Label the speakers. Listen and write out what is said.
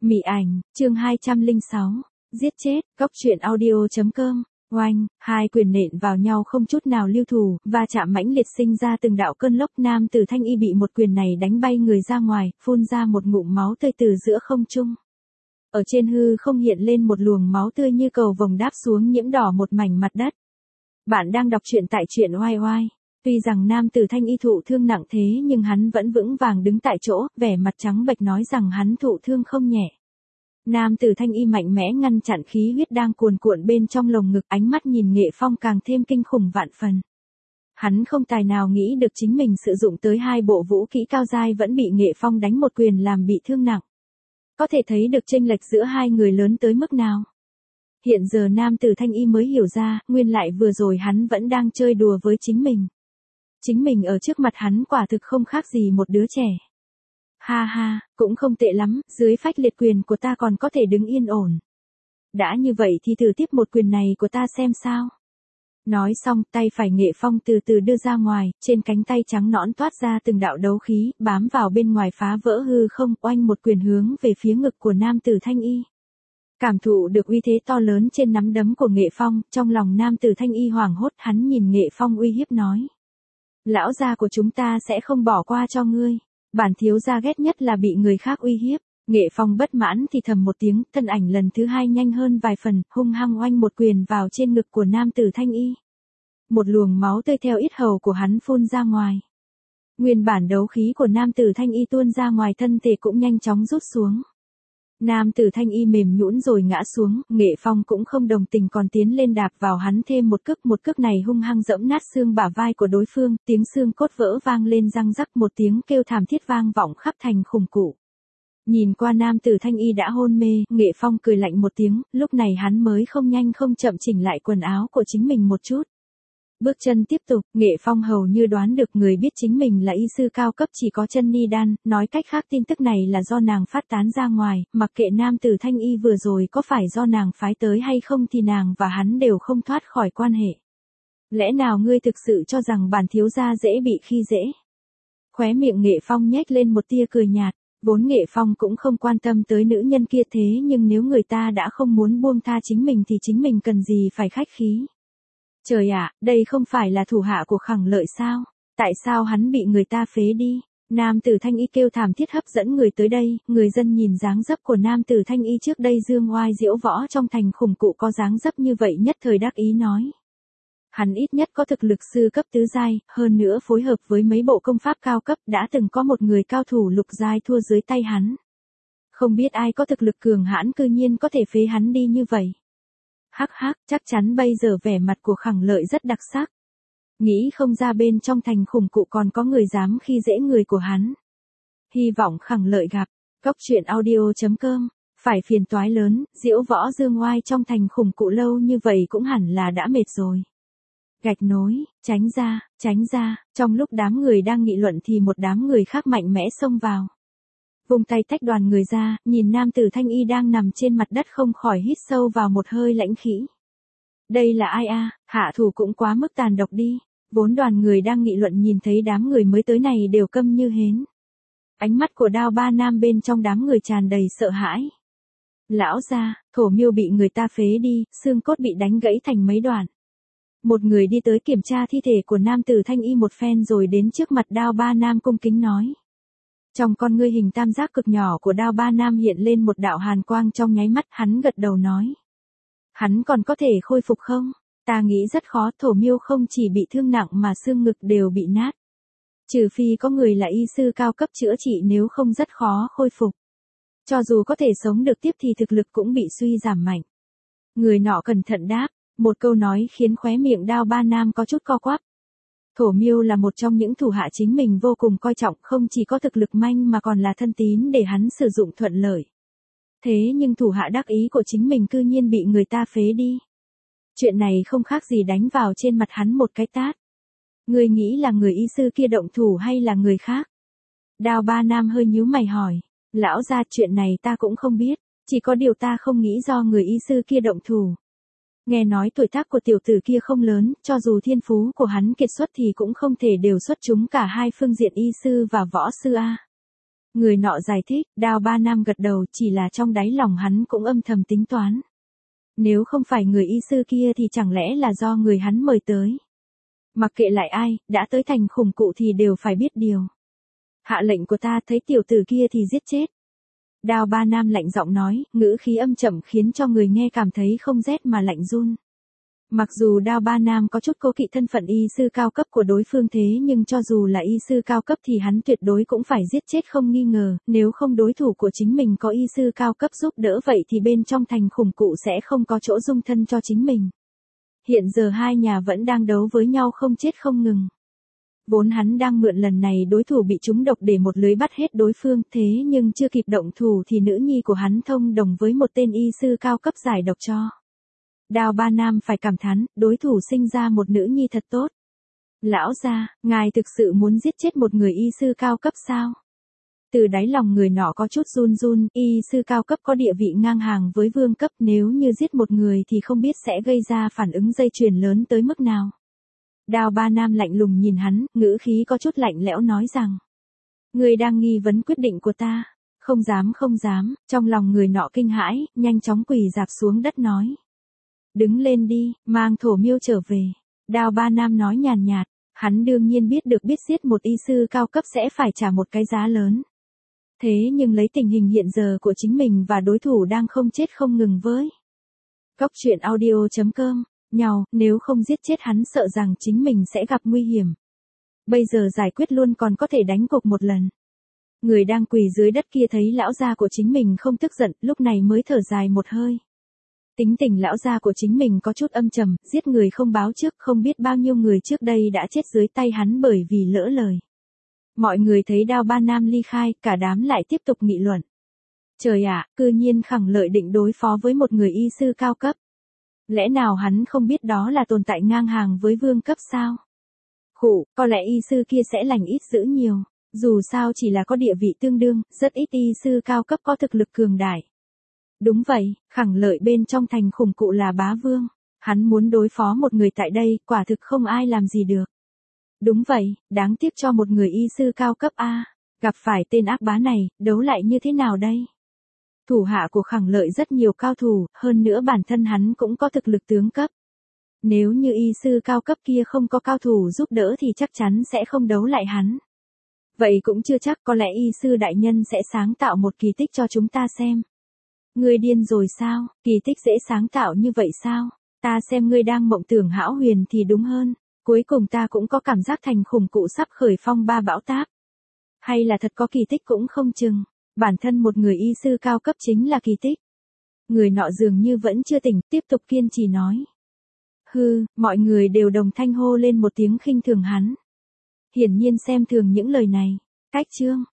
Speaker 1: Mị ảnh, chương 206, giết chết, góc truyện audio.com, oanh, hai quyền nện vào nhau không chút nào lưu thủ, va chạm mãnh liệt sinh ra từng đạo cơn lốc. Nam tử Thanh Y bị một quyền này đánh bay người ra ngoài, phun ra một ngụm máu tươi từ giữa không trung. Ở trên hư không hiện lên một luồng máu tươi như cầu vồng đáp xuống nhiễm đỏ một mảnh mặt đất. Bạn đang đọc truyện tại truyện oai oai. Tuy rằng nam tử Thanh Y thụ thương nặng thế nhưng hắn vẫn vững vàng đứng tại chỗ, vẻ mặt trắng bệch nói rằng hắn thụ thương không nhẹ. Nam tử Thanh Y mạnh mẽ ngăn chặn khí huyết đang cuồn cuộn bên trong lồng ngực, ánh mắt nhìn Nghệ Phong càng thêm kinh khủng vạn phần. Hắn không tài nào nghĩ được chính mình sử dụng tới hai bộ vũ kỹ cao giai vẫn bị Nghệ Phong đánh một quyền làm bị thương nặng. Có thể thấy được chênh lệch giữa hai người lớn tới mức nào. Hiện giờ nam tử Thanh Y mới hiểu ra, nguyên lại vừa rồi hắn vẫn đang chơi đùa với chính mình. Chính mình ở trước mặt hắn quả thực không khác gì một đứa trẻ. Ha ha, cũng không tệ lắm, dưới phách liệt quyền của ta còn có thể đứng yên ổn. Đã như vậy thì thử tiếp một quyền này của ta xem sao. Nói xong, tay phải Nghệ Phong từ từ đưa ra ngoài, trên cánh tay trắng nõn toát ra từng đạo đấu khí, bám vào bên ngoài phá vỡ hư không, oanh một quyền hướng về phía ngực của nam tử Thanh Y. Cảm thụ được uy thế to lớn trên nắm đấm của Nghệ Phong, trong lòng nam tử Thanh Y hoảng hốt, hắn nhìn Nghệ Phong uy hiếp nói. Lão gia của chúng ta sẽ không bỏ qua cho ngươi. Bản thiếu gia ghét nhất là bị người khác uy hiếp. Nghệ Phong bất mãn thì thầm một tiếng, thân ảnh lần thứ hai nhanh hơn vài phần, hung hăng oanh một quyền vào trên ngực của nam tử Thanh Y. Một luồng máu tươi theo yết hầu của hắn phun ra ngoài. Nguyên bản đấu khí của nam tử Thanh Y tuôn ra ngoài, thân thể cũng nhanh chóng rút xuống. Nam tử Thanh Y mềm nhũn rồi ngã xuống, Nghệ Phong cũng không đồng tình còn tiến lên đạp vào hắn thêm một cước này hung hăng giẫm nát xương bả vai của đối phương, tiếng xương cốt vỡ vang lên răng rắc, một tiếng kêu thảm thiết vang vọng khắp thành khủng cụ. Nhìn qua nam tử Thanh Y đã hôn mê, Nghệ Phong cười lạnh một tiếng, lúc này hắn mới không nhanh không chậm chỉnh lại quần áo của chính mình một chút. Bước chân tiếp tục, Nghệ Phong hầu như đoán được người biết chính mình là y sư cao cấp chỉ có Chân Ni Đan, nói cách khác tin tức này là do nàng phát tán ra ngoài, mặc kệ nam tử Thanh Y vừa rồi có phải do nàng phái tới hay không thì nàng và hắn đều không thoát khỏi quan hệ. Lẽ nào ngươi thực sự cho rằng bản thiếu gia dễ bị khi dễ? Khóe miệng Nghệ Phong nhếch lên một tia cười nhạt, vốn Nghệ Phong cũng không quan tâm tới nữ nhân kia thế nhưng nếu người ta đã không muốn buông tha chính mình thì chính mình cần gì phải khách khí. Trời ạ, đây không phải là thủ hạ của Khẳng Lợi sao? Tại sao hắn bị người ta phế đi? Nam tử Thanh Y kêu thảm thiết hấp dẫn người tới đây, người dân nhìn dáng dấp của nam tử Thanh Y trước đây dương oai diễu võ trong thành khủng cụ có dáng dấp như vậy nhất thời đắc ý nói. Hắn ít nhất có thực lực sư cấp tứ giai, hơn nữa phối hợp với mấy bộ công pháp cao cấp đã từng có một người cao thủ lục giai thua dưới tay hắn. Không biết ai có thực lực cường hãn cư nhiên có thể phế hắn đi như vậy. Hắc hắc, chắc chắn bây giờ vẻ mặt của Khẳng Lợi rất đặc sắc. Nghĩ không ra bên trong thành khủng cụ còn có người dám khi dễ người của hắn. Hy vọng Khẳng Lợi gặp. Góc truyện audio.com. Phải phiền toái lớn, diễu võ dương oai trong thành khủng cụ lâu như vậy cũng hẳn là đã mệt rồi. Gạch nối, tránh ra, trong lúc đám người đang nghị luận thì một đám người khác mạnh mẽ xông vào. Vùng tay tách đoàn người ra, nhìn nam tử Thanh Y đang nằm trên mặt đất không khỏi hít sâu vào một hơi lãnh khí. Đây là ai a? Hạ thủ cũng quá mức tàn độc đi. Vốn đoàn người đang nghị luận nhìn thấy đám người mới tới này đều câm như hến. Ánh mắt của Đao Ba Nam bên trong đám người tràn đầy sợ hãi. Lão gia, Thổ Miêu bị người ta phế đi, xương cốt bị đánh gãy thành mấy đoạn. Một người đi tới kiểm tra thi thể của nam tử Thanh Y một phen rồi đến trước mặt Đao Ba Nam cung kính nói. Trong con ngươi hình tam giác cực nhỏ của Đao Ba Nam hiện lên một đạo hàn quang trong nháy mắt, hắn gật đầu nói. Hắn còn có thể khôi phục không? Ta nghĩ rất khó, Thổ Miêu không chỉ bị thương nặng mà xương ngực đều bị nát. Trừ phi có người là y sư cao cấp chữa trị nếu không rất khó khôi phục. Cho dù có thể sống được tiếp thì thực lực cũng bị suy giảm mạnh. Người nọ cẩn thận đáp, một câu nói khiến khóe miệng Đao Ba Nam có chút co quắp. Thổ Miêu là một trong những thủ hạ chính mình vô cùng coi trọng, không chỉ có thực lực manh mà còn là thân tín để hắn sử dụng thuận lợi. Thế nhưng thủ hạ đắc ý của chính mình cư nhiên bị người ta phế đi. Chuyện này không khác gì đánh vào trên mặt hắn một cái tát. Ngươi nghĩ là người y sư kia động thủ hay là người khác? Đao Ba Nam hơi nhíu mày hỏi. Lão gia, chuyện này ta cũng không biết, chỉ có điều ta không nghĩ do người y sư kia động thủ. Nghe nói tuổi tác của tiểu tử kia không lớn, cho dù thiên phú của hắn kiệt xuất thì cũng không thể đều xuất chúng cả hai phương diện y sư và võ sư a. Người nọ giải thích, Đao Ba Nam gật đầu, chỉ là trong đáy lòng hắn cũng âm thầm tính toán. Nếu không phải người y sư kia thì chẳng lẽ là do người hắn mời tới. Mặc kệ lại ai, đã tới thành khủng cụ thì đều phải biết điều. Hạ lệnh của ta, thấy tiểu tử kia thì giết chết. Đao Ba Nam lạnh giọng nói, ngữ khí âm trầm khiến cho người nghe cảm thấy không rét mà lạnh run. Mặc dù Đao Ba Nam có chút cố kỵ thân phận y sư cao cấp của đối phương thế nhưng cho dù là y sư cao cấp thì hắn tuyệt đối cũng phải giết chết không nghi ngờ, nếu không đối thủ của chính mình có y sư cao cấp giúp đỡ vậy thì bên trong thành khủng cụ sẽ không có chỗ dung thân cho chính mình. Hiện giờ hai nhà vẫn đang đấu với nhau không chết không ngừng. Vốn hắn đang mượn lần này đối thủ bị trúng độc để một lưới bắt hết đối phương, thế nhưng chưa kịp động thủ thì nữ nhi của hắn thông đồng với một tên y sư cao cấp giải độc cho. Đao Ba Nam phải cảm thán, đối thủ sinh ra một nữ nhi thật tốt. Lão gia, ngài thực sự muốn giết chết một người y sư cao cấp sao? Từ đáy lòng người nọ có chút run run, y sư cao cấp có địa vị ngang hàng với vương cấp, nếu như giết một người thì không biết sẽ gây ra phản ứng dây chuyền lớn tới mức nào. Đao Ba Nam lạnh lùng nhìn hắn, ngữ khí có chút lạnh lẽo nói rằng. Người đang nghi vấn quyết định của ta. Không dám không dám, trong lòng người nọ kinh hãi, nhanh chóng quỳ rạp xuống đất nói. Đứng lên đi, mang thổ miêu trở về. Đao Ba Nam nói nhàn nhạt, hắn đương nhiên biết được biết giết một y sư cao cấp sẽ phải trả một cái giá lớn. Thế nhưng lấy tình hình hiện giờ của chính mình và đối thủ đang không chết không ngừng với. Cóc truyện audio.com, nhau, nếu không giết chết hắn sợ rằng chính mình sẽ gặp nguy hiểm. Bây giờ giải quyết luôn còn có thể đánh cục một lần. Người đang quỳ dưới đất kia thấy lão gia của chính mình không tức giận, lúc này mới thở dài một hơi. Tính tình lão gia của chính mình có chút âm trầm, giết người không báo trước, không biết bao nhiêu người trước đây đã chết dưới tay hắn bởi vì lỡ lời. Mọi người thấy Đao Ba Nam ly khai, cả đám lại tiếp tục nghị luận. Trời ạ, cư nhiên Khẳng Lợi định đối phó với một người y sư cao cấp. Lẽ nào hắn không biết đó là tồn tại ngang hàng với vương cấp sao? Khụ, có lẽ y sư kia sẽ lành ít dữ nhiều. Dù sao chỉ là có địa vị tương đương, rất ít y sư cao cấp có thực lực cường đại. Đúng vậy, Khẳng Lợi bên trong thành khủng cụ là bá vương. Hắn muốn đối phó một người tại đây, quả thực không ai làm gì được. Đúng vậy, đáng tiếc cho một người y sư cao cấp A. Gặp phải tên ác bá này, đấu lại như thế nào đây? Thủ hạ của Khẳng Lợi rất nhiều cao thủ, hơn nữa bản thân hắn cũng có thực lực tướng cấp. Nếu như y sư cao cấp kia không có cao thủ giúp đỡ thì chắc chắn sẽ không đấu lại hắn. Vậy cũng chưa chắc, có lẽ y sư đại nhân sẽ sáng tạo một kỳ tích cho chúng ta xem. Ngươi điên rồi sao, kỳ tích dễ sáng tạo như vậy sao? Ta xem ngươi đang mộng tưởng hão huyền thì đúng hơn. Cuối cùng ta cũng có cảm giác thành khủng cụ sắp khởi phong ba bão táp. Hay là thật có kỳ tích cũng không chừng. Bản thân một người y sư cao cấp chính là kỳ tích. Người nọ dường như vẫn chưa tỉnh, tiếp tục kiên trì nói. Hừ, mọi người đều đồng thanh hô lên một tiếng khinh thường hắn. Hiển nhiên xem thường những lời này. Cách chương.